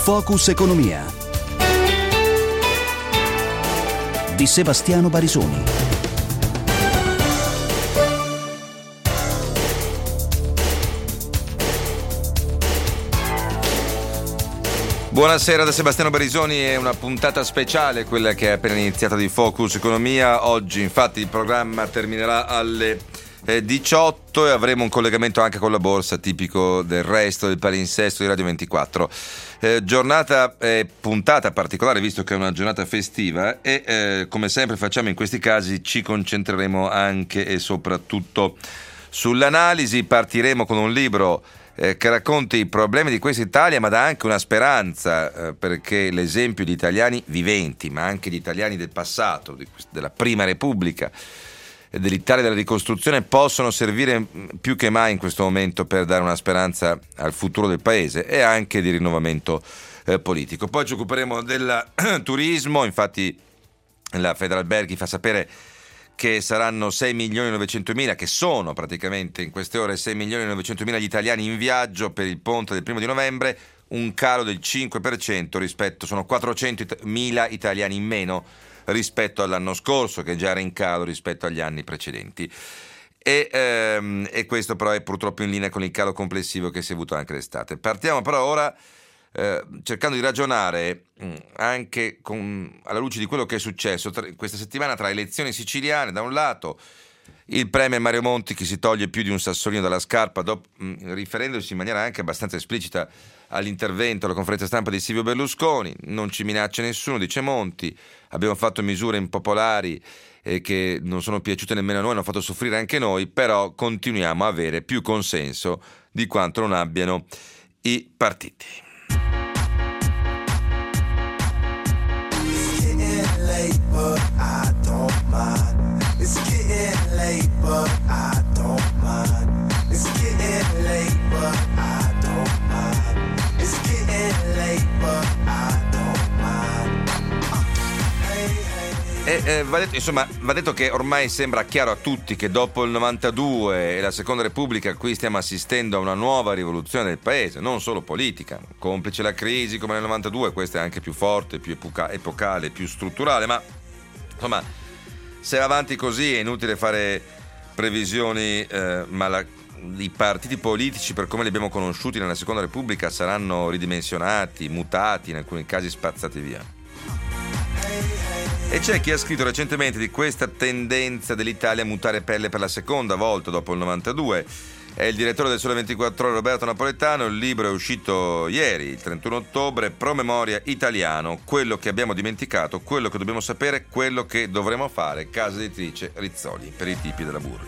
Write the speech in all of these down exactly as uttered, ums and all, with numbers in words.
Focus Economia di Sebastiano Barisoni. Buonasera da Sebastiano Barisoni, è una puntata speciale quella che è appena iniziata di Focus Economia. Oggi infatti il programma terminerà alle diciotto e avremo un collegamento anche con la borsa tipico del resto del palinsesto di Radio ventiquattro. Eh, giornata eh, puntata particolare visto che è una giornata festiva e eh, come sempre facciamo in questi casi ci concentreremo anche e soprattutto sull'analisi. Partiremo con un libro Eh, che racconti i problemi di questa Italia, ma dà anche una speranza, eh, perché l'esempio di italiani viventi, ma anche di italiani del passato, di, della Prima Repubblica e dell'Italia della ricostruzione, possono servire più che mai in questo momento per dare una speranza al futuro del paese e anche di rinnovamento eh, politico. Poi ci occuperemo del turismo, infatti la Federalberghi fa sapere che saranno sei milioni novecentomila, che sono praticamente in queste ore sei milioni novecentomila gli italiani in viaggio per il ponte del primo di novembre, un calo del cinque per cento rispetto, sono quattrocentomila italiani in meno rispetto all'anno scorso, che già era in calo rispetto agli anni precedenti. E, ehm, e questo però è purtroppo in linea con il calo complessivo che si è avuto anche l'estate. Partiamo però ora Eh, cercando di ragionare mh, anche con, alla luce di quello che è successo tra, questa settimana tra elezioni siciliane da un lato, il premier Mario Monti che si toglie più di un sassolino dalla scarpa dopo, mh, riferendosi in maniera anche abbastanza esplicita all'intervento alla conferenza stampa di Silvio Berlusconi. Non ci minaccia nessuno, dice Monti, abbiamo fatto misure impopolari eh, che non sono piaciute nemmeno a noi, hanno fatto soffrire anche noi, però continuiamo a avere più consenso di quanto non abbiano i partiti. But I don't mind. It's getting late, but I don't mind. It's getting late, but I don't mind. It's getting late, but I don't mind. Hey, hey. E, eh, va detto, insomma, va detto che ormai sembra chiaro a tutti che dopo il novantadue e la Seconda Repubblica qui stiamo assistendo a una nuova rivoluzione del paese, non solo politica, complice la crisi come nel novantadue, questa è anche più forte, più epoca- epocale, più strutturale, ma insomma, se va avanti così è inutile fare previsioni, eh, ma la, i partiti politici per come li abbiamo conosciuti nella Seconda Repubblica saranno ridimensionati, mutati, in alcuni casi spazzati via. E c'è chi ha scritto recentemente di questa tendenza dell'Italia a mutare pelle per la seconda volta dopo il novantadue. È il direttore del Sole ventiquattro Ore Roberto Napoletano. Il libro è uscito ieri, il trentuno ottobre, Promemoria italiano, quello che abbiamo dimenticato, quello che dobbiamo sapere, quello che dovremo fare, casa editrice Rizzoli, per i tipi della Burri.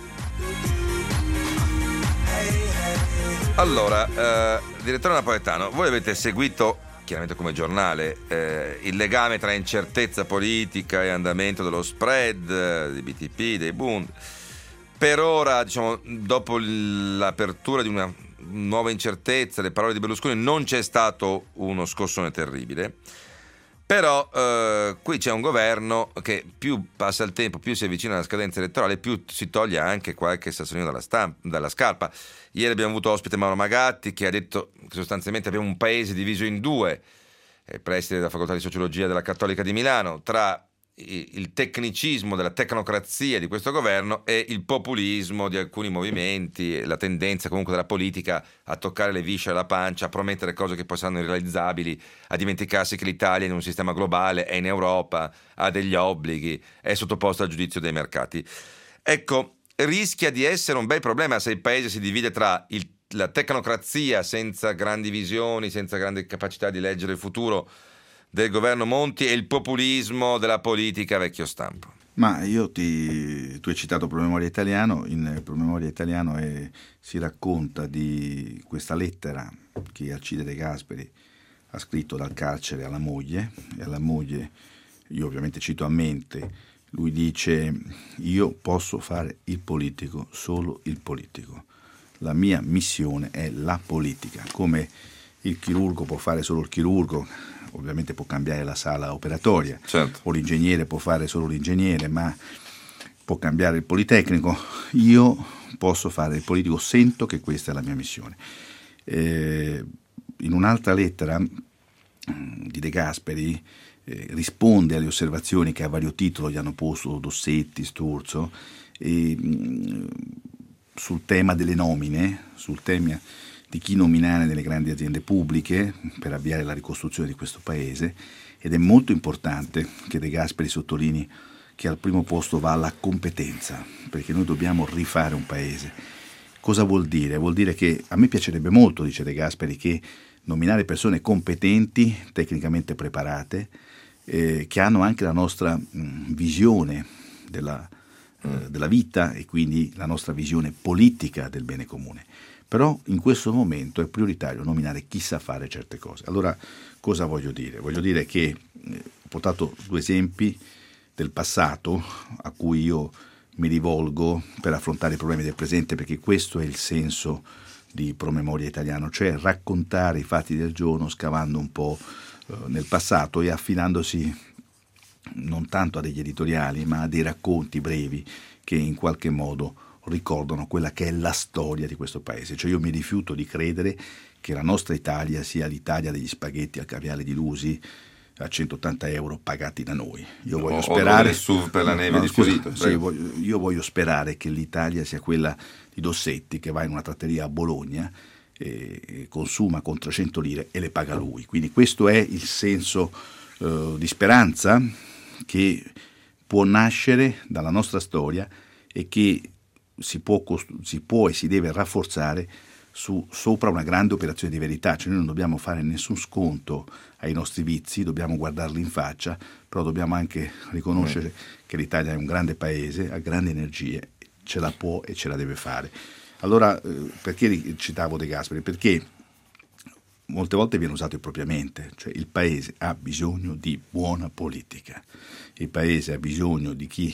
Allora, eh, direttore Napoletano, voi avete seguito, chiaramente come giornale, eh, il legame tra incertezza politica e andamento dello spread, eh, dei B T P, dei Bund. Per ora, diciamo, dopo l'apertura di una nuova incertezza, le parole di Berlusconi, non c'è stato uno scossone terribile, però eh, qui c'è un governo che più passa il tempo, più si avvicina alla scadenza elettorale, più si toglie anche qualche sassolino dalla, stampa, dalla scarpa. Ieri abbiamo avuto ospite Mauro Magatti che ha detto che sostanzialmente abbiamo un paese diviso in due, eh, preside della facoltà di sociologia della Cattolica di Milano, tra il tecnicismo della tecnocrazia di questo governo e il populismo di alcuni movimenti, la tendenza comunque della politica a toccare le viscere alla pancia, a promettere cose che poi saranno irrealizzabili, a dimenticarsi che l'Italia in un sistema globale è in Europa, ha degli obblighi, è sottoposta al giudizio dei mercati. Ecco, rischia di essere un bel problema se il paese si divide tra il, la tecnocrazia senza grandi visioni, senza grande capacità di leggere il futuro del governo Monti e il populismo della politica vecchio stampo. Ma io ti tu hai citato Promemoria italiano, in Promemoria italiano è, si racconta di questa lettera che Alcide De Gasperi ha scritto dal carcere alla moglie, e alla moglie, io ovviamente cito a mente, lui dice: io posso fare il politico, solo il politico, la mia missione è la politica, come il chirurgo può fare solo il chirurgo, ovviamente può cambiare la sala operatoria, certo, o l'ingegnere può fare solo l'ingegnere, ma può cambiare il politecnico. Io posso fare il politico, sento che questa è la mia missione. Eh, in un'altra lettera di De Gasperi eh, risponde alle osservazioni che a vario titolo gli hanno posto Dossetti, Sturzo, e, mh, sul tema delle nomine, sul tema di chi nominare nelle grandi aziende pubbliche per avviare la ricostruzione di questo paese, ed è molto importante che De Gasperi sottolinei che al primo posto va la competenza, perché noi dobbiamo rifare un paese. Cosa vuol dire? Vuol dire che a me piacerebbe molto, dice De Gasperi, che nominare persone competenti, tecnicamente preparate, eh, che hanno anche la nostra mh, visione della, eh, della vita e quindi la nostra visione politica del bene comune. Però in questo momento è prioritario nominare chi sa fare certe cose. Allora, cosa voglio dire? Voglio dire che eh, ho portato due esempi del passato a cui io mi rivolgo per affrontare i problemi del presente, perché questo è il senso di Promemoria Italiano, cioè raccontare i fatti del giorno scavando un po' eh, nel passato e affidandosi non tanto a degli editoriali ma a dei racconti brevi che in qualche modo ricordano quella che è la storia di questo paese. Cioè io mi rifiuto di credere che la nostra Italia sia l'Italia degli spaghetti al caviale di Lusi a centottanta euro pagati da noi. Io voglio o, sperare o S U V per la neve no, di scusa, Sposito, sì, voglio, io voglio sperare che l'Italia sia quella di Dossetti, che va in una tratteria a Bologna e, e consuma con trecento lire e le paga lui. Quindi questo è il senso eh, di speranza che può nascere dalla nostra storia e che si può, costru- si può e si deve rafforzare su, sopra una grande operazione di verità. Cioè noi non dobbiamo fare nessun sconto ai nostri vizi, dobbiamo guardarli in faccia, però dobbiamo anche riconoscere mm. che l'Italia è un grande paese, ha grandi energie, ce la può e ce la deve fare. Allora, eh, perché citavo De Gasperi? Perché molte volte viene usato impropriamente, cioè il paese ha bisogno di buona politica, il paese ha bisogno di chi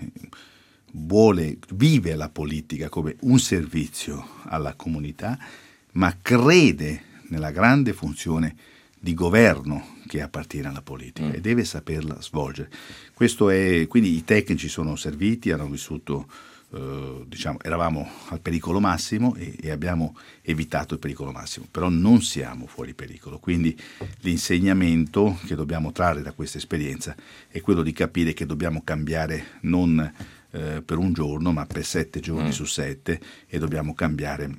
vuole, vive la politica come un servizio alla comunità, ma crede nella grande funzione di governo che appartiene alla politica mm. e deve saperla svolgere. Questo è, quindi i tecnici sono serviti, hanno vissuto, eh, diciamo, eravamo al pericolo massimo e, e abbiamo evitato il pericolo massimo, però non siamo fuori pericolo. Quindi l'insegnamento che dobbiamo trarre da questa esperienza è quello di capire che dobbiamo cambiare non eh, per un giorno, ma per sette giorni mm. su sette, e dobbiamo cambiare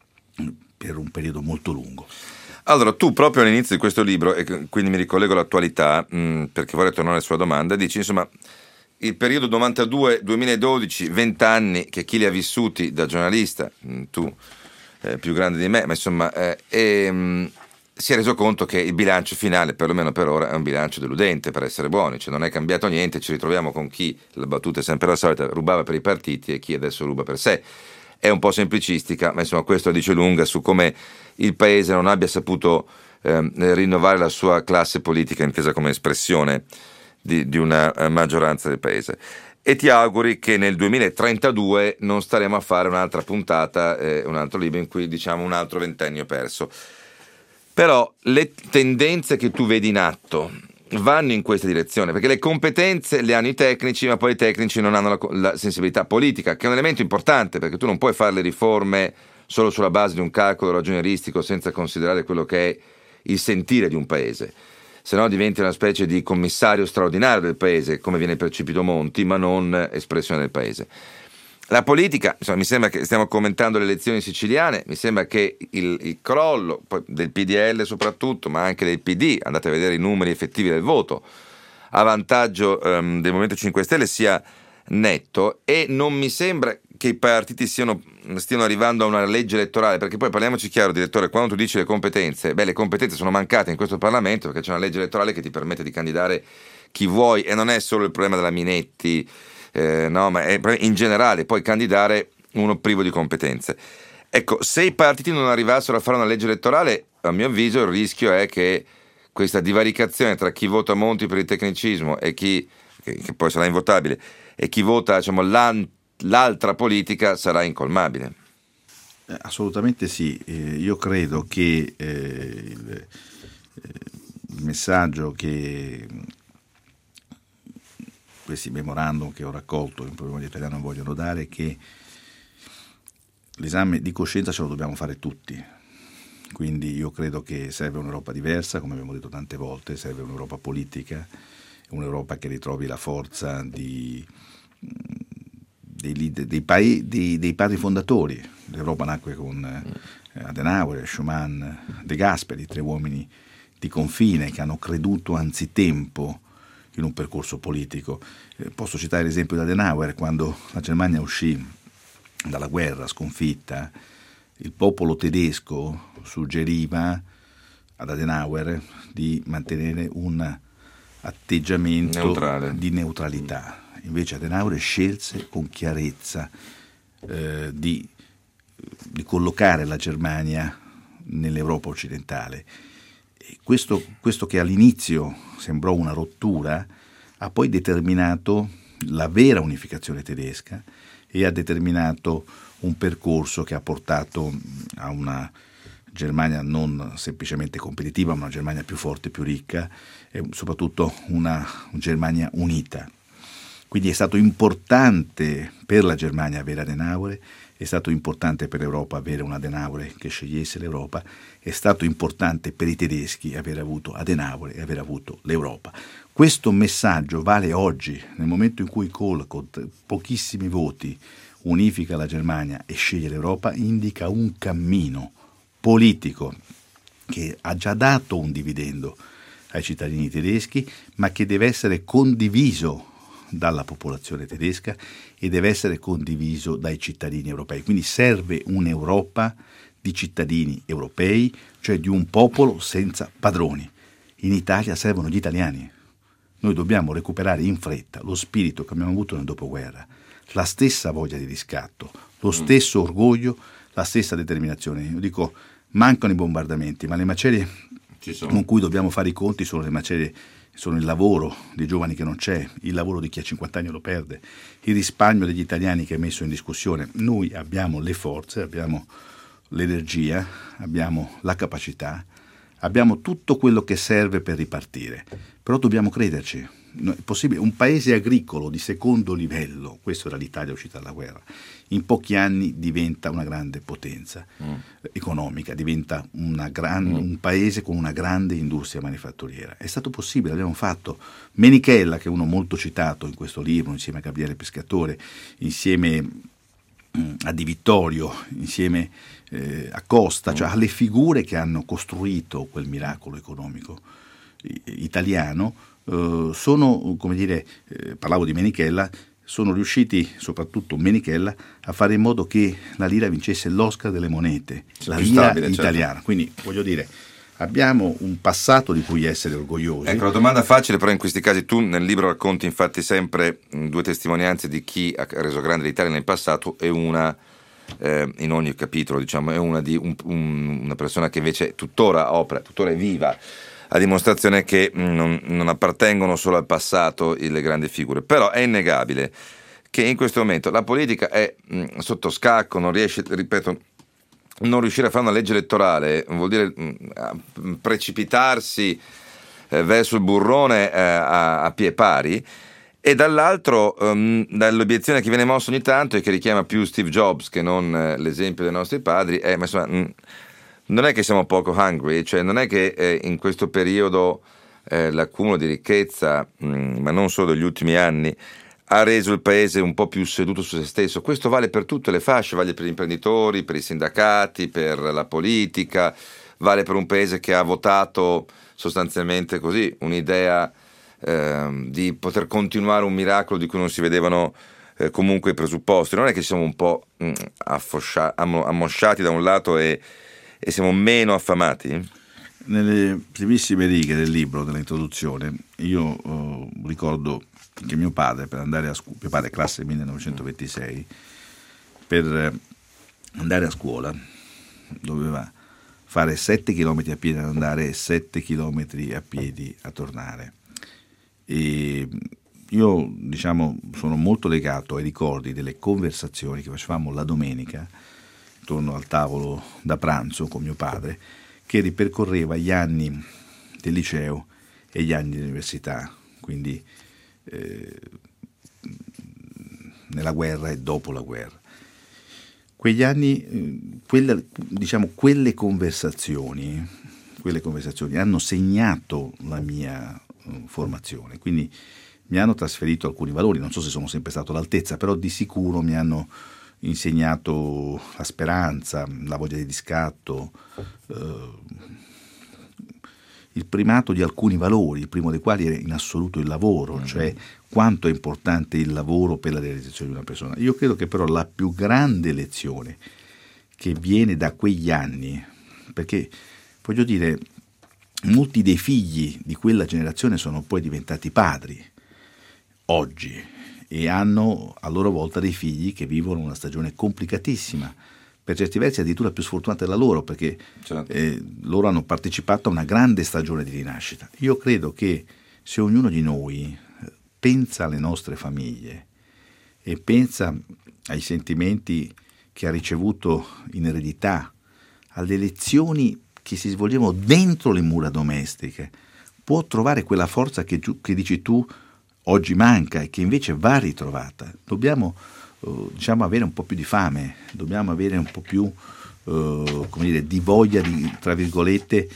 per un periodo molto lungo. Allora, tu proprio all'inizio di questo libro, e quindi mi ricollego all'attualità, mh, perché vorrei tornare alla sua domanda, dici insomma il periodo novantadue duemiladodici, venti anni che chi li ha vissuti da giornalista, mh, tu eh, più grande di me, ma insomma eh, e, mh, si è reso conto che il bilancio finale, perlomeno per ora, è un bilancio deludente, per essere buoni, cioè non è cambiato niente, ci ritroviamo con chi, la battuta è sempre la solita, rubava per i partiti e chi adesso ruba per sé. È un po' semplicistica, ma insomma questo dice lunga su come il paese non abbia saputo eh, rinnovare la sua classe politica intesa come espressione di, di una eh, maggioranza del paese. E ti auguri che nel duemilatrentadue non staremo a fare un'altra puntata, eh, un altro libro in cui diciamo un altro ventennio perso. Però le tendenze che tu vedi in atto vanno in questa direzione, perché le competenze le hanno i tecnici, ma poi i tecnici non hanno la, la sensibilità politica, che è un elemento importante, perché tu non puoi fare le riforme solo sulla base di un calcolo ragionieristico senza considerare quello che è il sentire di un paese, se no diventi una specie di commissario straordinario del paese, come viene percepito Monti, ma non espressione del paese. La politica, insomma, mi sembra che stiamo commentando le elezioni siciliane, mi sembra che il, il crollo poi, del P D L soprattutto, ma anche del P D, andate a vedere i numeri effettivi del voto, a vantaggio um, del Movimento cinque Stelle sia netto, e non mi sembra che i partiti siano, stiano arrivando a una legge elettorale, perché poi parliamoci chiaro, direttore, quando tu dici le competenze, beh, le competenze sono mancate in questo Parlamento perché c'è una legge elettorale che ti permette di candidare chi vuoi, e non è solo il problema della Minetti, Eh, no, ma è in generale poi candidare uno privo di competenze. Ecco, se i partiti non arrivassero a fare una legge elettorale, a mio avviso il rischio è che questa divaricazione tra chi vota Monti per il tecnicismo e chi, che, che poi sarà invotabile, e chi vota, diciamo, l'altra politica sarà incolmabile. Eh, assolutamente sì, eh, io credo che eh, il, eh, il messaggio che questi memorandum che ho raccolto in Promemoria Italiano vogliono dare, che l'esame di coscienza ce lo dobbiamo fare tutti, Quindi io credo che serve un'Europa diversa, come abbiamo detto tante volte, serve un'Europa politica, un'Europa che ritrovi la forza di, dei, leader, dei, pai, dei, dei padri fondatori. L'Europa nacque con eh, Adenauer, Schuman, De Gasperi, tre uomini di confine che hanno creduto anzitempo in un percorso politico. Eh, posso citare l'esempio di Adenauer, quando la Germania uscì dalla guerra sconfitta, il popolo tedesco suggeriva ad Adenauer di mantenere un atteggiamento neutrale, di neutralità. Invece Adenauer scelse con chiarezza eh, di, di collocare la Germania nell'Europa occidentale. E questo, questo che all'inizio sembrò una rottura ha poi determinato la vera unificazione tedesca e ha determinato un percorso che ha portato a una Germania non semplicemente competitiva, ma una Germania più forte, più ricca e soprattutto una Germania unita. Quindi è stato importante per la Germania avere Adenauer, è stato importante per l'Europa avere un Adenauer che scegliesse l'Europa, è stato importante per i tedeschi aver avuto Adenauer e aver avuto l'Europa. Questo messaggio vale oggi, nel momento in cui Kohl con pochissimi voti unifica la Germania e sceglie l'Europa, indica un cammino politico che ha già dato un dividendo ai cittadini tedeschi, ma che deve essere condiviso dalla popolazione tedesca e deve essere condiviso dai cittadini europei. Quindi serve un'Europa di cittadini europei, cioè di un popolo senza padroni. In Italia servono gli italiani. Noi dobbiamo recuperare in fretta lo spirito che abbiamo avuto nel dopoguerra, la stessa voglia di riscatto, lo stesso orgoglio, la stessa determinazione. Io dico, mancano i bombardamenti, ma le macerie con cui dobbiamo fare i conti sono le macerie, sono il lavoro dei giovani che non c'è, il lavoro di chi a cinquanta anni lo perde, il risparmio degli italiani che è messo in discussione. Noi abbiamo le forze, abbiamo l'energia, abbiamo la capacità, abbiamo tutto quello che serve per ripartire, però dobbiamo crederci. È possibile, un paese agricolo di secondo livello, questo era l'Italia uscita dalla guerra, in pochi anni diventa una grande potenza mm. economica, diventa una gran, mm. un paese con una grande industria manifatturiera. È stato possibile, l'abbiamo fatto. Menichella, che è uno molto citato in questo libro, insieme a Gabriele Pescatore, insieme mh, a Di Vittorio, insieme eh, a Costa, mm. cioè alle figure che hanno costruito quel miracolo economico italiano, Uh, sono, come dire, eh, parlavo di Menichella, sono riusciti, soprattutto Menichella, a fare in modo che la lira vincesse l'Oscar delle monete, C'è la lira stabile, italiana. Certo. Quindi, voglio dire, abbiamo un passato di cui essere orgogliosi. Ecco, la domanda facile, però in questi casi tu nel libro racconti infatti sempre due testimonianze di chi ha reso grande l'Italia nel passato e una, eh, in ogni capitolo, diciamo, è una di un, un, una persona che invece tuttora opera, tuttora è viva, a dimostrazione che non, non appartengono solo al passato le grandi figure. Però è innegabile che in questo momento la politica è mh, sotto scacco, non riesce, ripeto, non riuscire a fare una legge elettorale vuol dire mh, precipitarsi eh, verso il burrone eh, a, a pie pari, e dall'altro um, dall'obiezione che viene mossa ogni tanto e che richiama più Steve Jobs che non eh, l'esempio dei nostri padri è, ma insomma, mh, non è che siamo poco hungry, cioè non è che eh, in questo periodo eh, l'accumulo di ricchezza, mh, ma non solo degli ultimi anni, ha reso il paese un po' più seduto su se stesso. Questo vale per tutte le fasce, vale per gli imprenditori, per i sindacati, per la politica, vale per un paese che ha votato sostanzialmente così un'idea eh, di poter continuare un miracolo di cui non si vedevano eh, comunque i presupposti. Non è che siamo un po' mh, affoscia- am- ammosciati da un lato e e siamo meno affamati? Nelle primissime righe del libro, nell'introduzione, io uh, ricordo che mio padre, per andare a scuola, mio padre classe millenovecentoventisei, per andare a scuola doveva fare sette chilometri a piedi ad andare e sette chilometri a piedi a tornare. E io, diciamo, sono molto legato ai ricordi delle conversazioni che facevamo la domenica attorno al tavolo da pranzo con mio padre, che ripercorreva gli anni del liceo e gli anni dell'università, quindi eh, nella guerra e dopo la guerra. Quegli anni, eh, quelle, diciamo, quelle conversazioni, quelle conversazioni hanno segnato la mia uh, formazione, quindi mi hanno trasferito alcuni valori, non so se sono sempre stato all'altezza, però di sicuro mi hanno insegnato la speranza, la voglia di riscatto, eh, il primato di alcuni valori, il primo dei quali è in assoluto il lavoro, mm-hmm. cioè quanto è importante il lavoro per la realizzazione di una persona. Io credo che però la più grande lezione che viene da quegli anni, perché voglio dire, molti dei figli di quella generazione sono poi diventati padri oggi e hanno a loro volta dei figli che vivono una stagione complicatissima, per certi versi addirittura più sfortunata della loro, perché certo. eh, loro hanno partecipato a una grande stagione di rinascita. Io credo che se ognuno di noi pensa alle nostre famiglie e pensa ai sentimenti che ha ricevuto in eredità, alle lezioni che si svolgevano dentro le mura domestiche, può trovare quella forza che, che dici tu oggi manca e che invece va ritrovata. Dobbiamo uh, diciamo avere un po' più di fame, dobbiamo avere un po' più uh, come dire, di voglia di, tra virgolette,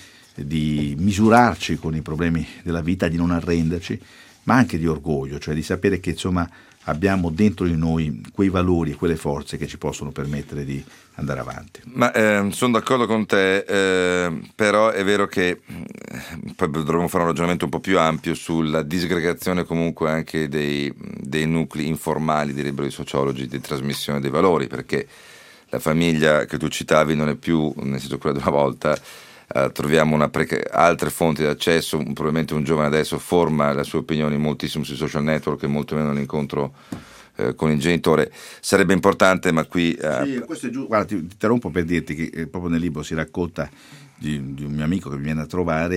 di misurarci con i problemi della vita, di non arrenderci, ma anche di orgoglio, cioè di sapere che insomma abbiamo dentro di noi quei valori e quelle forze che ci possono permettere di andare avanti. Ma eh, sono d'accordo con te, eh, però è vero che eh, poi dovremmo fare un ragionamento un po' più ampio sulla disgregazione comunque anche dei, dei nuclei informali dei libri sociologi di trasmissione dei valori, perché la famiglia che tu citavi non è più, nel senso quella di una volta. Uh, troviamo una preca- altre fonti di accesso, probabilmente un giovane adesso forma le sue opinioni moltissimo sui social network e molto meno nell'incontro uh, con il genitore. Sarebbe importante, ma qui uh... sì, questo è giusto. Guarda, ti, ti interrompo per dirti che eh, proprio nel libro si racconta di, di un mio amico che mi viene a trovare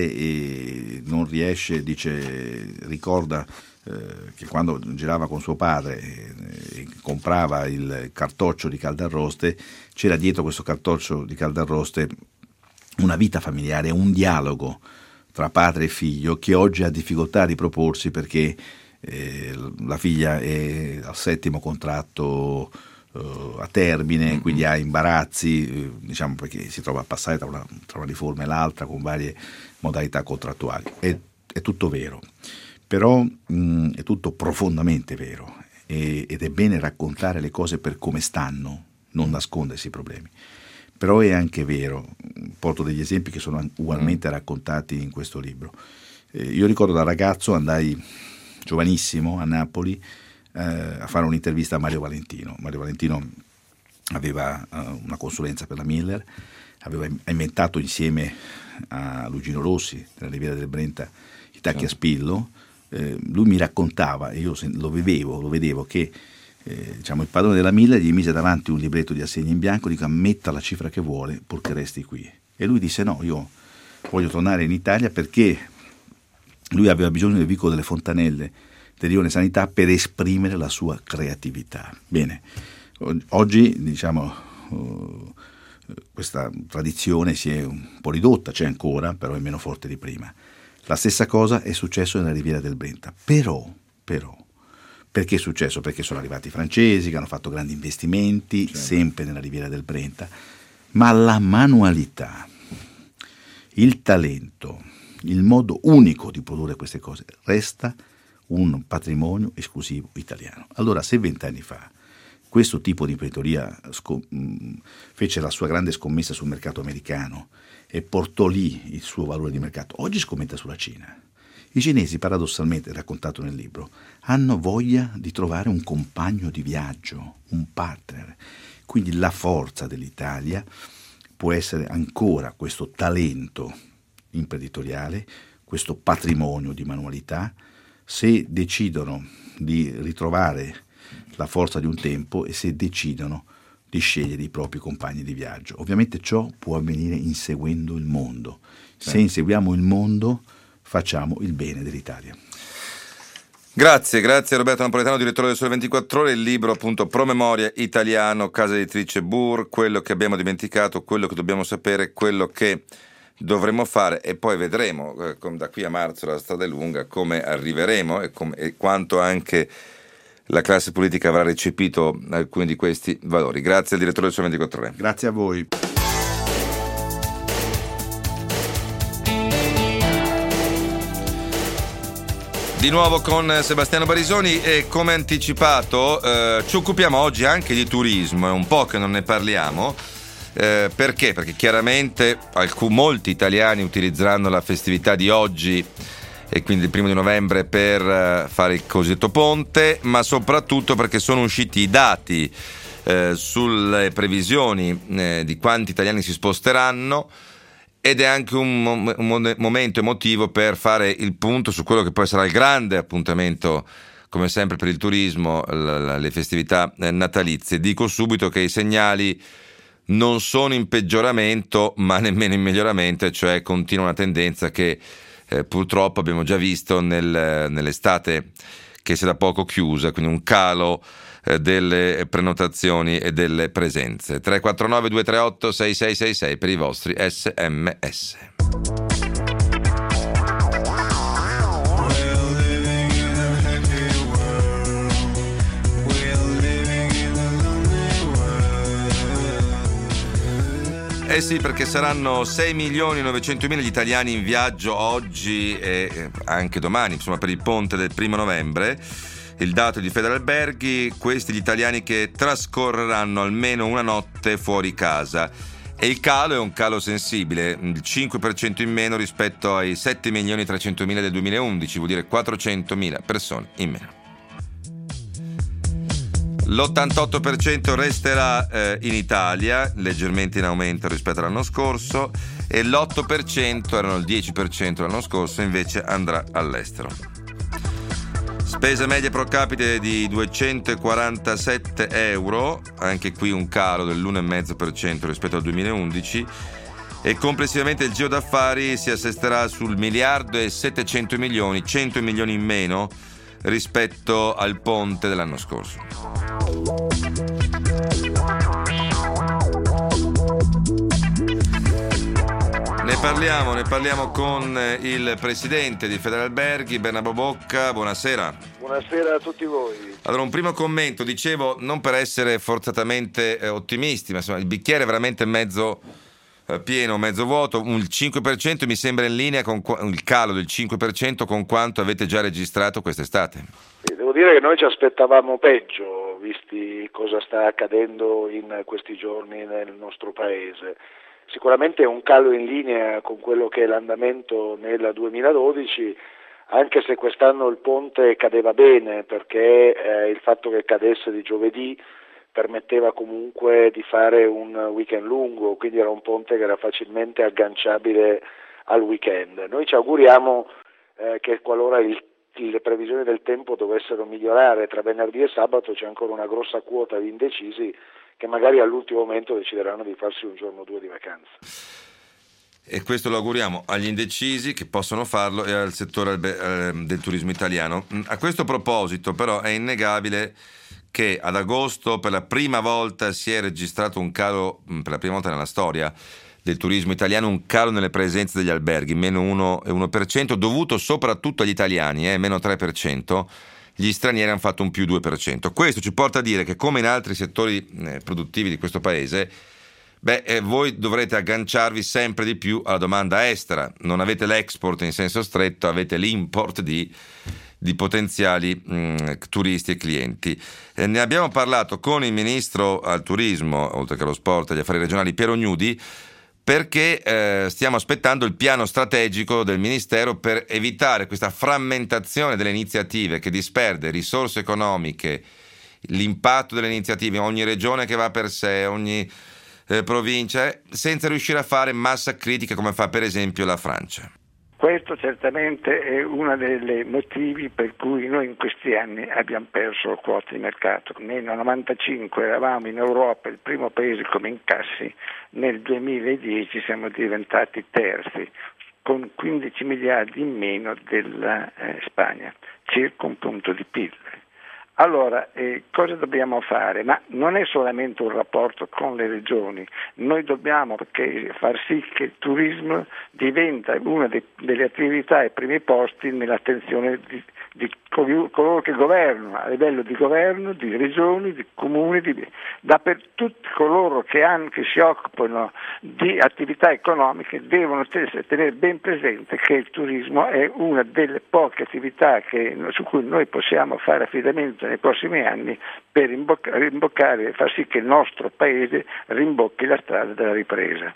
e non riesce, dice, ricorda eh, che quando girava con suo padre e, e comprava il cartoccio di caldarroste, c'era dietro questo cartoccio di caldarroste una vita familiare, un dialogo tra padre e figlio che oggi ha difficoltà a riproporsi perché eh, la figlia è al settimo contratto eh, a termine, mm-hmm. quindi ha imbarazzi, eh, diciamo perché si trova a passare tra una, tra una riforma e l'altra con varie modalità contrattuali. È, è tutto vero, però mh, è tutto profondamente vero e, ed è bene raccontare le cose per come stanno, non nascondersi i problemi. Però è anche vero, porto degli esempi che sono ugualmente raccontati in questo libro. Eh, io ricordo da ragazzo andai giovanissimo a Napoli eh, a fare un'intervista a Mario Valentino. Mario Valentino aveva uh, una consulenza per la Miller, aveva inventato insieme a Lugino Rossi, nella Riviera del Brenta, i tacchi a spillo. Eh, lui mi raccontava, e io lo vedevo, lo vedevo che Eh, diciamo, il padrone della Miller gli mise davanti un libretto di assegni in bianco, dico ammetta la cifra che vuole purché resti qui, e lui disse no, io voglio tornare in Italia perché lui aveva bisogno del vicolo delle Fontanelle del Rione Sanità per esprimere la sua creatività. Bene, oggi diciamo uh, questa tradizione si è un po' ridotta, c'è ancora, però è meno forte di prima. La stessa cosa è successo nella Riviera del Brenta, però però perché è successo? Perché sono arrivati i francesi che hanno fatto grandi investimenti, certo. sempre nella Riviera del Brenta, ma la manualità, il talento, il modo unico di produrre queste cose resta un patrimonio esclusivo italiano. Allora, se vent'anni fa questo tipo di imprenditoria sco- mh, fece la sua grande scommessa sul mercato americano e portò lì il suo valore di mercato, oggi scommetta sulla Cina. I cinesi, paradossalmente, raccontato nel libro, hanno voglia di trovare un compagno di viaggio, un partner. Quindi la forza dell'Italia può essere ancora questo talento imprenditoriale, questo patrimonio di manualità, se decidono di ritrovare la forza di un tempo e se decidono di scegliere i propri compagni di viaggio. Ovviamente ciò può avvenire inseguendo il mondo. Sì. Se inseguiamo il mondo, facciamo il bene dell'Italia. Grazie, grazie a Roberto Napoletano, direttore del Sole ventiquattro Ore. Il libro appunto Promemoria Italiano, casa editrice Bur, quello che abbiamo dimenticato, quello che dobbiamo sapere, quello che dovremmo fare, e poi vedremo eh, da qui a marzo la strada è lunga, come arriveremo e, com- e quanto anche la classe politica avrà recepito alcuni di questi valori. Grazie al direttore del Sole ventiquattro Ore. Grazie a voi. Di nuovo con Sebastiano Barisoni e come anticipato eh, ci occupiamo oggi anche di turismo, è un po' che non ne parliamo, eh, perché? Perché chiaramente alcun, molti italiani utilizzeranno la festività di oggi e quindi il primo di novembre per eh, fare il cosiddetto ponte, ma soprattutto perché sono usciti i dati eh, sulle previsioni eh, di quanti italiani si sposteranno. Ed è anche un, mom- un momento emotivo per fare il punto su quello che poi sarà il grande appuntamento, come sempre per il turismo, l- l- le festività eh, natalizie. Dico subito che i segnali non sono in peggioramento, ma nemmeno in miglioramento, cioè continua una tendenza che eh, purtroppo abbiamo già visto nel, nell'estate che si è da poco chiusa, quindi un calo delle prenotazioni e delle presenze. Tre quattro nove due tre otto sei sei sei sei per i vostri sms. Eh sì, perché saranno sei milioni novecentomila gli italiani in viaggio oggi e anche domani, insomma per il ponte del primo novembre. Il dato di Federalberghi, questi gli italiani che trascorreranno almeno una notte fuori casa. E il calo è un calo sensibile, il cinque per cento in meno rispetto ai sette milioni trecentomila del duemilaundici, vuol dire quattrocentomila persone in meno. L'ottantotto per cento resterà eh, in Italia, leggermente in aumento rispetto all'anno scorso, e l'otto per cento, erano il dieci per cento l'anno scorso, invece andrà all'estero. Spesa media pro capite di duecentoquarantasette euro, anche qui un calo dell'uno virgola cinque per cento rispetto al duemilaundici, e complessivamente il giro d'affari si assesterà sul miliardo e settecento milioni, cento milioni in meno rispetto al ponte dell'anno scorso. Ne parliamo, ne parliamo con il presidente di Federalberghi, Bernabò Bocca. Buonasera. Buonasera a tutti voi. Allora, un primo commento, dicevo, non per essere forzatamente eh, ottimisti, ma insomma il bicchiere è veramente mezzo eh, pieno, mezzo vuoto. Il cinque per cento mi sembra in linea con qu- il calo del cinque per cento con quanto avete già registrato quest'estate. Sì, devo dire che noi ci aspettavamo peggio, visti cosa sta accadendo in questi giorni nel nostro paese. Sicuramente è un calo in linea con quello che è l'andamento nel duemiladodici, anche se quest'anno il ponte cadeva bene, perché eh, il fatto che cadesse di giovedì permetteva comunque di fare un weekend lungo, quindi era un ponte che era facilmente agganciabile al weekend. Noi ci auguriamo eh, che qualora il, le previsioni del tempo dovessero migliorare tra venerdì e sabato, c'è ancora una grossa quota di indecisi che magari all'ultimo momento decideranno di farsi un giorno o due di vacanza. E questo lo auguriamo agli indecisi che possono farlo e al settore del turismo italiano. A questo proposito però è innegabile che ad agosto per la prima volta si è registrato un calo, per la prima volta nella storia del turismo italiano, un calo nelle presenze degli alberghi, meno uno virgola uno per cento, dovuto soprattutto agli italiani, eh, meno tre per cento. Gli stranieri hanno fatto un più due per cento. Questo ci porta a dire che, come in altri settori eh, produttivi di questo paese, beh, eh, voi dovrete agganciarvi sempre di più alla domanda estera. Non avete l'export in senso stretto, avete l'import di, di potenziali mh, turisti e clienti. Eh, ne abbiamo parlato con il ministro al turismo, oltre che allo sport e agli affari regionali, Piero Gnudi, perché eh, stiamo aspettando il piano strategico del Ministero per evitare questa frammentazione delle iniziative che disperde risorse economiche, l'impatto delle iniziative, ogni regione che va per sé, ogni eh, provincia, senza riuscire a fare massa critica come fa per esempio la Francia. Questo certamente è uno dei motivi per cui noi in questi anni abbiamo perso quote di mercato. Nel novantacinque eravamo in Europa il primo paese come incassi, nel duemiladieci siamo diventati terzi, con quindici miliardi in meno della eh, Spagna, circa un punto di P I L. Allora, eh, cosa dobbiamo fare? Ma non è solamente un rapporto con le regioni, noi dobbiamo perché far sì che il turismo diventa una de- delle attività ai primi posti nell'attenzione di, di coloro che governano a livello di governo, di regioni, di comuni, di, da per tutti coloro che anche si occupano di attività economiche devono tenere ben presente che il turismo è una delle poche attività che, su cui noi possiamo fare affidamento nei prossimi anni per rimboccare, rimboccare e far sì che il nostro paese rimbocchi la strada della ripresa.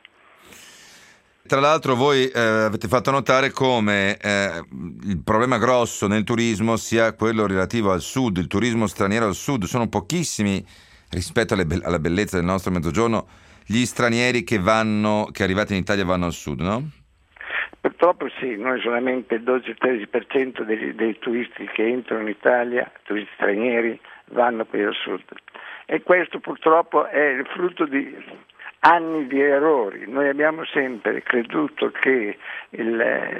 Tra l'altro voi eh, avete fatto notare come eh, il problema grosso nel turismo sia quello relativo al sud, il turismo straniero al sud. Sono pochissimi rispetto alle be- alla bellezza del nostro mezzogiorno gli stranieri che vanno, che arrivati in Italia vanno al sud, no? Purtroppo sì, noi solamente il dodici tredici per cento dei, dei turisti che entrano in Italia, turisti stranieri, vanno per il sud. E questo purtroppo è il frutto di anni di errori. Noi abbiamo sempre creduto che il,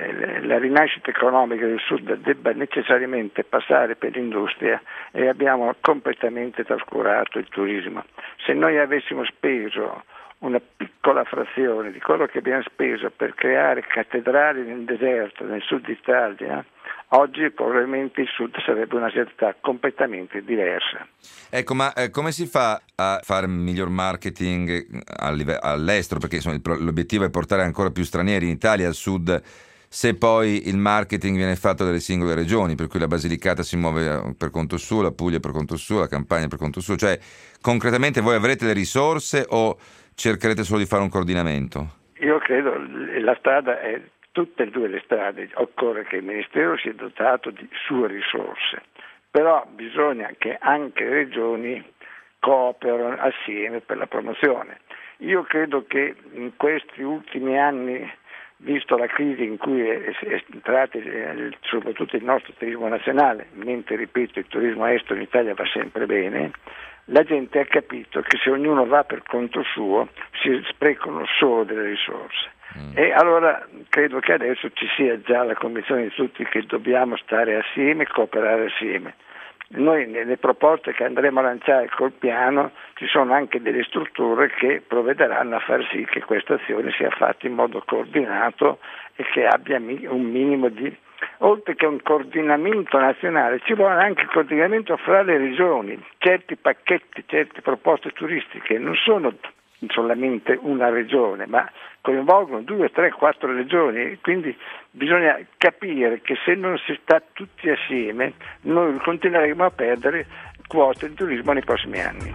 la rinascita economica del sud debba necessariamente passare per l'industria e abbiamo completamente trascurato il turismo. Se noi avessimo speso una piccola frazione di quello che abbiamo speso per creare cattedrali nel deserto, nel sud Italia, oggi probabilmente il sud sarebbe una realtà completamente diversa. Ecco, ma eh, come si fa a fare miglior marketing a live- all'estero? Perché insomma, il pro- l'obiettivo è portare ancora più stranieri in Italia, al sud, se poi il marketing viene fatto dalle singole regioni, per cui la Basilicata si muove per conto suo, la Puglia per conto suo, la Campania per conto suo. Cioè, concretamente voi avrete le risorse o cercherete solo di fare un coordinamento? Io credo la strada è tutte e due le strade, occorre che il Ministero sia dotato di sue risorse, però bisogna che anche le regioni cooperino assieme per la promozione. Io credo che in questi ultimi anni, visto la crisi in cui è, è entrato eh, soprattutto il nostro turismo nazionale, mentre ripeto il turismo estero in Italia va sempre bene, la gente ha capito che se ognuno va per conto suo si sprecano solo delle risorse. Mm. E allora credo che adesso ci sia già la convinzione di tutti che dobbiamo stare assieme, cooperare assieme. Noi nelle proposte che andremo a lanciare col piano ci sono anche delle strutture che provvederanno a far sì che questa azione sia fatta in modo coordinato e che abbia un minimo di, oltre che un coordinamento nazionale, ci vuole anche il coordinamento fra le regioni. Certi pacchetti, certe proposte turistiche non sono solamente una regione, ma coinvolgono due, tre, quattro regioni, quindi bisogna capire che se non si sta tutti assieme noi continueremo a perdere quote di turismo nei prossimi anni.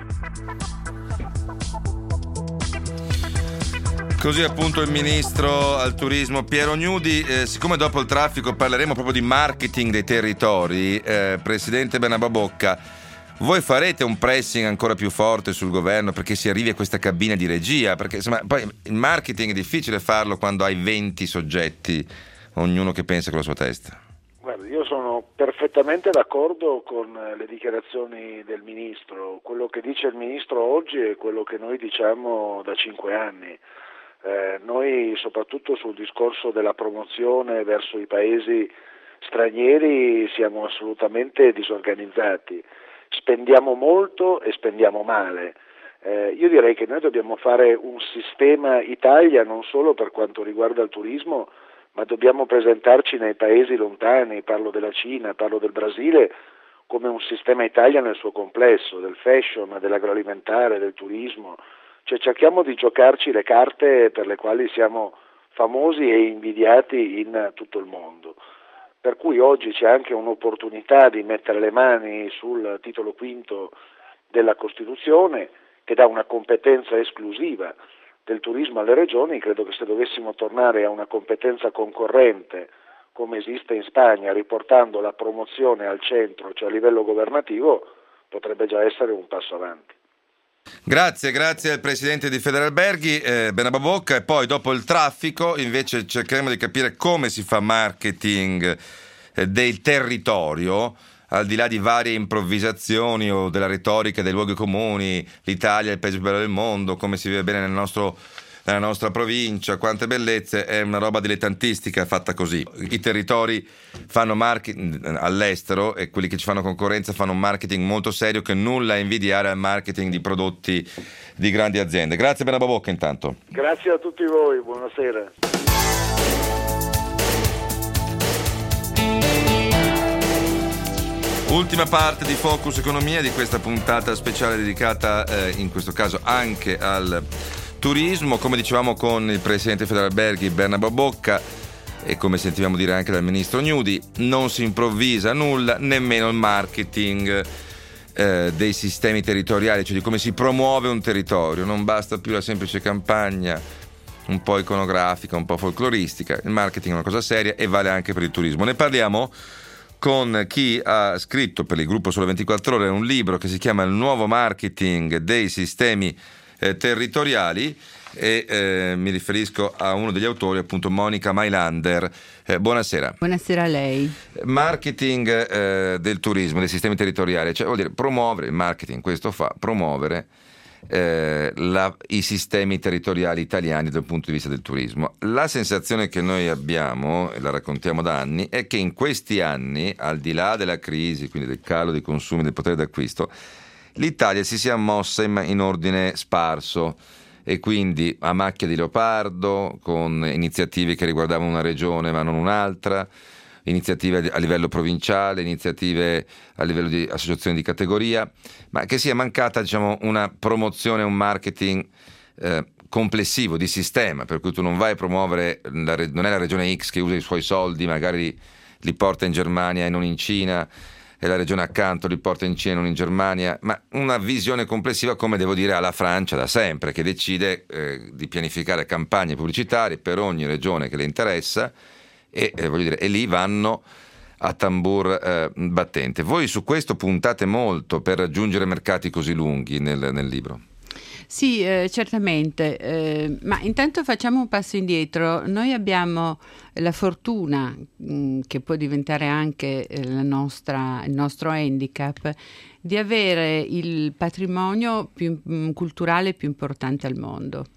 Così appunto il ministro al turismo Piero Gnudi. Eh, siccome dopo il traffico parleremo proprio di marketing dei territori, eh, Presidente Benababocca, voi farete un pressing ancora più forte sul governo perché si arrivi a questa cabina di regia? Perché insomma, poi il marketing è difficile farlo quando hai venti soggetti, ognuno che pensa con la sua testa. Guarda, io sono perfettamente d'accordo con le dichiarazioni del Ministro. Quello che dice il Ministro oggi è quello che noi diciamo da cinque anni. Eh, noi soprattutto sul discorso della promozione verso i paesi stranieri siamo assolutamente disorganizzati. Spendiamo molto e spendiamo male. Eh, io direi che noi dobbiamo fare un sistema Italia non solo per quanto riguarda il turismo, ma dobbiamo presentarci nei paesi lontani, parlo della Cina, parlo del Brasile, come un sistema Italia nel suo complesso, del fashion, dell'agroalimentare, del turismo. Cioè cerchiamo di giocarci le carte per le quali siamo famosi e invidiati in tutto il mondo. Per cui oggi c'è anche un'opportunità di mettere le mani sul titolo quinto della Costituzione, che dà una competenza esclusiva del turismo alle regioni. Credo che se dovessimo tornare a una competenza concorrente come esiste in Spagna, riportando la promozione al centro, cioè a livello governativo, potrebbe già essere un passo avanti. Grazie, grazie al Presidente di Federalberghi, eh, Benababocca, e poi dopo il traffico invece cercheremo di capire come si fa marketing eh, del territorio, al di là di varie improvvisazioni o della retorica dei luoghi comuni, l'Italia è il paese più bello del mondo, come si vive bene nel nostro, nella nostra provincia, quante bellezze, è una roba dilettantistica fatta così. I territori fanno marketing all'estero e quelli che ci fanno concorrenza fanno un marketing molto serio che nulla a invidiare al marketing di prodotti di grandi aziende. Grazie Benababocca intanto. Grazie a tutti voi, buonasera. Ultima parte di Focus Economia di questa puntata speciale dedicata eh, in questo caso anche al turismo, come dicevamo con il presidente Federalberghi Bernabò Bocca e come sentivamo dire anche dal ministro Gnudi, non si improvvisa nulla, nemmeno il marketing eh, dei sistemi territoriali, cioè di come si promuove un territorio. Non basta più la semplice campagna un po' iconografica, un po' folcloristica, il marketing è una cosa seria e vale anche per il turismo. Ne parliamo con chi ha scritto per il gruppo Sole ventiquattro Ore un libro che si chiama Il nuovo marketing dei sistemi eh, territoriali e eh, mi riferisco a uno degli autori, appunto Monica Mailander. Eh, buonasera. Buonasera a lei. Marketing eh, del turismo, dei sistemi territoriali, cioè vuol dire promuovere, il marketing questo fa, promuovere eh, la, i sistemi territoriali italiani dal punto di vista del turismo. La sensazione che noi abbiamo, e la raccontiamo da anni, è che in questi anni, al di là della crisi, quindi del calo dei consumi, del potere d'acquisto, l'Italia si sia mossa in, in ordine sparso e quindi a macchia di leopardo, con iniziative che riguardavano una regione ma non un'altra, iniziative a livello provinciale, iniziative a livello di associazioni di categoria, ma che sia mancata, diciamo, una promozione, un marketing eh, complessivo, di sistema, per cui tu non vai a promuovere, la, non è la regione X che usa i suoi soldi, magari li porta in Germania e non in Cina, e la regione accanto li porta in Cina e non in Germania, ma una visione complessiva, come devo dire alla Francia da sempre, che decide eh, di pianificare campagne pubblicitarie per ogni regione che le interessa e, eh, voglio dire, e lì vanno a tambur eh, battente. Voi su questo puntate molto per raggiungere mercati così lunghi nel, nel libro. Sì, eh, certamente, eh, ma intanto facciamo un passo indietro. Noi abbiamo la fortuna, mh, che può diventare anche eh, la nostra, il nostro handicap, di avere il patrimonio più, mh, culturale più importante al mondo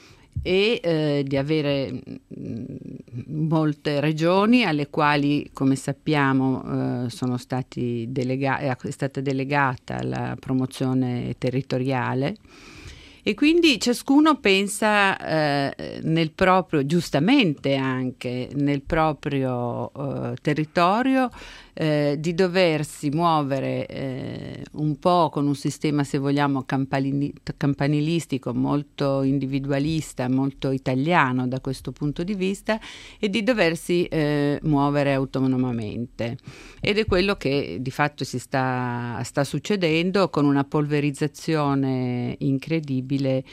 e eh, di avere mh, molte regioni alle quali, come sappiamo, eh, sono stati delega- è stata delegata la promozione territoriale. E quindi ciascuno pensa eh, nel proprio, giustamente anche, nel proprio eh, territorio eh, di doversi muovere eh, un po' con un sistema, se vogliamo, campanili- campanilistico, molto individualista, molto italiano da questo punto di vista, e di doversi eh, muovere autonomamente. Ed è quello che di fatto si sta, sta succedendo, con una polverizzazione incredibile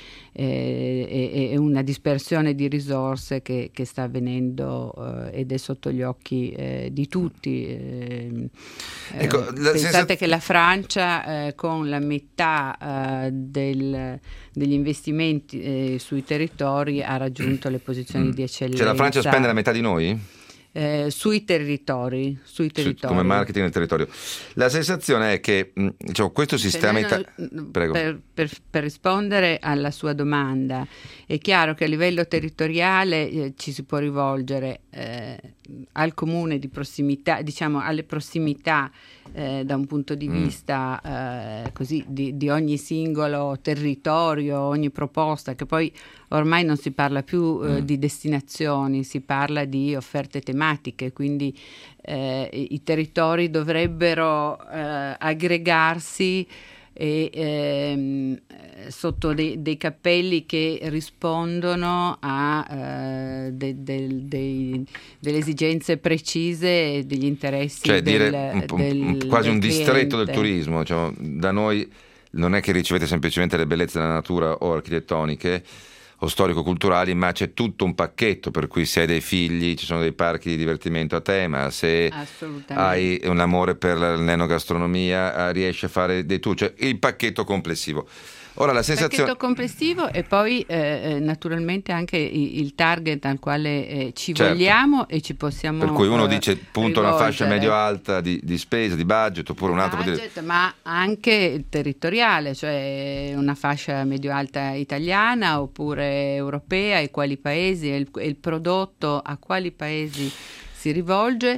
Eh, e, e una dispersione di risorse che, che sta avvenendo eh, ed è sotto gli occhi eh, di tutti. Eh, ecco, eh, la pensate senza... che la Francia eh, con la metà eh, del, degli investimenti eh, sui territori ha raggiunto le posizioni mm. di eccellenza. Cioè la Francia spende la metà di noi? Eh, sui territori, sui territori. Come marketing del territorio. La sensazione è che diciamo, questo sistema ita- Prego. Per, per, per rispondere alla sua domanda, è chiaro che a livello territoriale eh, ci si può rivolgere eh, al comune di prossimità, diciamo alle prossimità eh, da un punto di mm. vista eh, così di, di ogni singolo territorio, ogni proposta, che poi ormai non si parla più eh, mm. di destinazioni, si parla di offerte tematiche, quindi eh, i territori dovrebbero eh, aggregarsi e, ehm, sotto dei, dei cappelli che rispondono a eh, de, de, de, delle esigenze precise e degli interessi, cioè del, dire un, del, un, quasi del un cliente. Distretto del turismo, cioè, da noi non è che ricevete semplicemente le bellezze della natura o architettoniche o storico-culturali, ma c'è tutto un pacchetto, per cui se hai dei figli ci sono dei parchi di divertimento a tema, se hai un amore per l'enogastronomia riesci a fare dei tour, cioè il pacchetto complessivo. Ora la sensazione... pacchetto complessivo e poi eh, naturalmente anche il, il target al quale eh, ci certo. vogliamo e ci possiamo per cui uno eh, dice punto una fascia medio-alta di, di spesa, di budget, oppure un altro budget, dire... ma anche territoriale, cioè una fascia medio-alta italiana oppure europea, e quali paesi, e il, il prodotto a quali paesi si rivolge.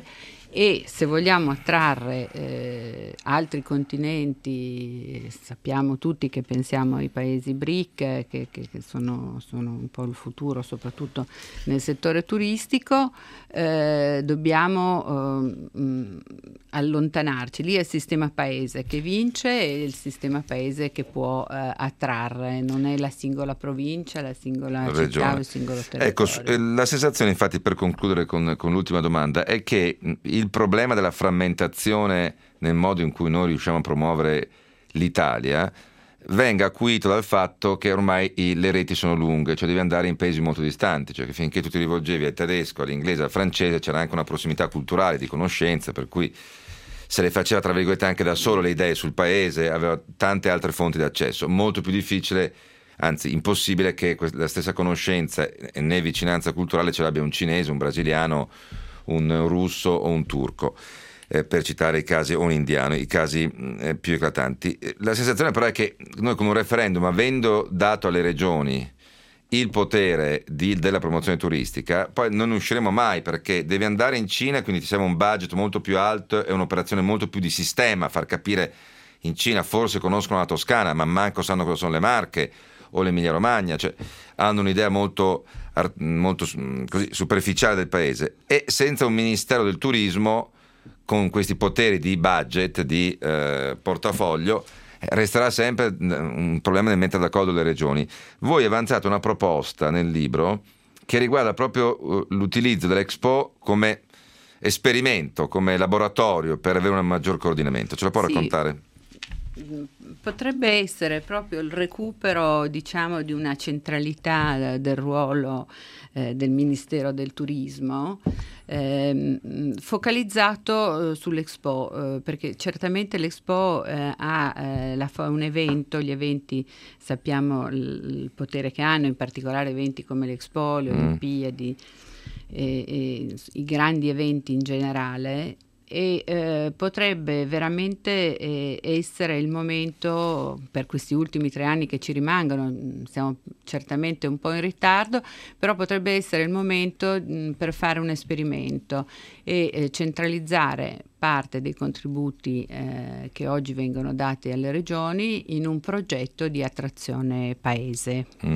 E se vogliamo attrarre eh, altri continenti, sappiamo tutti che pensiamo ai paesi B R I C, che, che, che sono, sono un po' il futuro, soprattutto nel settore turistico, eh, dobbiamo eh, mh, allontanarci. Lì è il sistema paese che vince e il sistema paese che può eh, attrarre, non è la singola provincia, la singola Regione. città o il singolo territorio. Ecco, la sensazione, infatti, per concludere con, con l'ultima domanda, è che il problema della frammentazione nel modo in cui noi riusciamo a promuovere l'Italia venga acuito dal fatto che ormai i, le reti sono lunghe, cioè devi andare in paesi molto distanti, cioè che finché tu ti rivolgevi al tedesco, all'inglese, al francese c'era anche una prossimità culturale, di conoscenza, per cui se le faceva tra virgolette anche da solo le idee sul paese, aveva tante altre fonti di accesso, molto più difficile, anzi impossibile, che la stessa conoscenza né vicinanza culturale ce l'abbia un cinese, un brasiliano, un russo o un turco, eh, per citare i casi, o un indiano, i casi eh, più eclatanti. La sensazione però è che noi con un referendum, avendo dato alle regioni il potere di, della promozione turistica, poi non usciremo mai, perché devi andare in Cina, quindi ti serve un budget molto più alto e un'operazione molto più di sistema, far capire in Cina forse conoscono la Toscana ma manco sanno cosa sono le Marche o l'Emilia Romagna, cioè hanno un'idea molto, molto così, superficiale del paese, e senza un ministero del turismo con questi poteri di budget, di eh, portafoglio, resterà sempre un problema nel mettere d'accordo le regioni. Voi avanzate una proposta nel libro che riguarda proprio l'utilizzo dell'Expo come esperimento, come laboratorio per avere un maggior coordinamento. Ce la può sì. raccontare? Potrebbe essere proprio il recupero, diciamo, di una centralità del ruolo eh, del Ministero del Turismo, eh, focalizzato eh, sull'Expo, eh, perché certamente l'Expo eh, ha eh, la, un evento, gli eventi sappiamo il, il potere che hanno, in particolare eventi come l'Expo, le mm. Olimpiadi, e, e, i grandi eventi in generale. E eh, potrebbe veramente eh, essere il momento, per questi ultimi tre anni che ci rimangono, siamo certamente un po' in ritardo, però potrebbe essere il momento mh, per fare un esperimento e eh, centralizzare parte dei contributi eh, che oggi vengono dati alle regioni in un progetto di attrazione paese. Mm.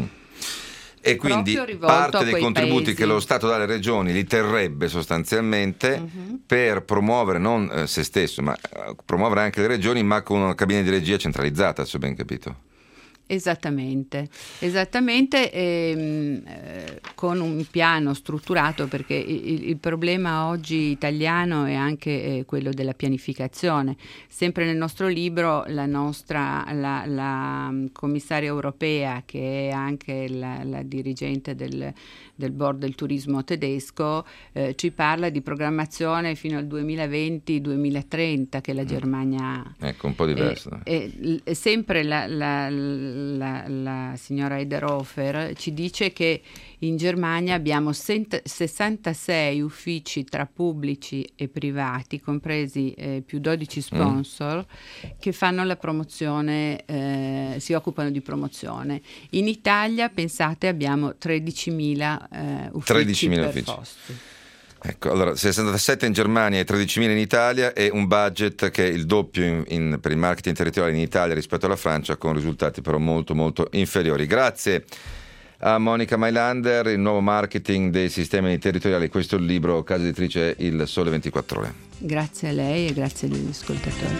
E quindi parte dei contributi paesi. Che lo Stato dà alle regioni li terrebbe sostanzialmente uh-huh. per promuovere non eh, se stesso, ma eh, promuovere anche le regioni, ma con una cabina di regia centralizzata, se ho ben capito. Esattamente, esattamente ehm, eh, con un piano strutturato, perché il, il problema oggi italiano è anche eh, quello della pianificazione. Sempre nel nostro libro la nostra la, la commissaria europea, che è anche la, la dirigente del, del board del turismo tedesco, eh, ci parla di programmazione fino al duemilaventi duemilatrenta che la Germania mm. ecco un po' diverso. È, è, è sempre la, la, la, la signora Ederhofer ci dice che in Germania abbiamo sessantasei uffici tra pubblici e privati, compresi eh, più dodici sponsor, mm. che fanno la promozione, eh, si occupano di promozione. In Italia, pensate, abbiamo tredicimila eh, uffici tredicimila per uffici. posti. Ecco, allora sessantasette in Germania e tredicimila in Italia, e un budget che è il doppio in, in, per il marketing territoriale in Italia rispetto alla Francia, con risultati però molto molto inferiori. Grazie a Monica Mailander, il nuovo marketing dei sistemi territoriali. Questo è il libro, casa editrice Il Sole ventiquattro Ore. Grazie a lei e grazie agli ascoltatori.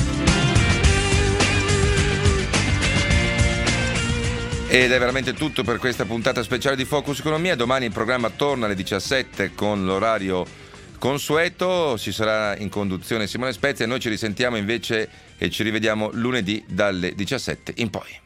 Ed è veramente tutto per questa puntata speciale di Focus Economia. Domani il programma torna alle diciassette con l'orario consueto, ci sarà in conduzione Simone Spezia e noi ci risentiamo invece e ci rivediamo lunedì dalle diciassette in poi.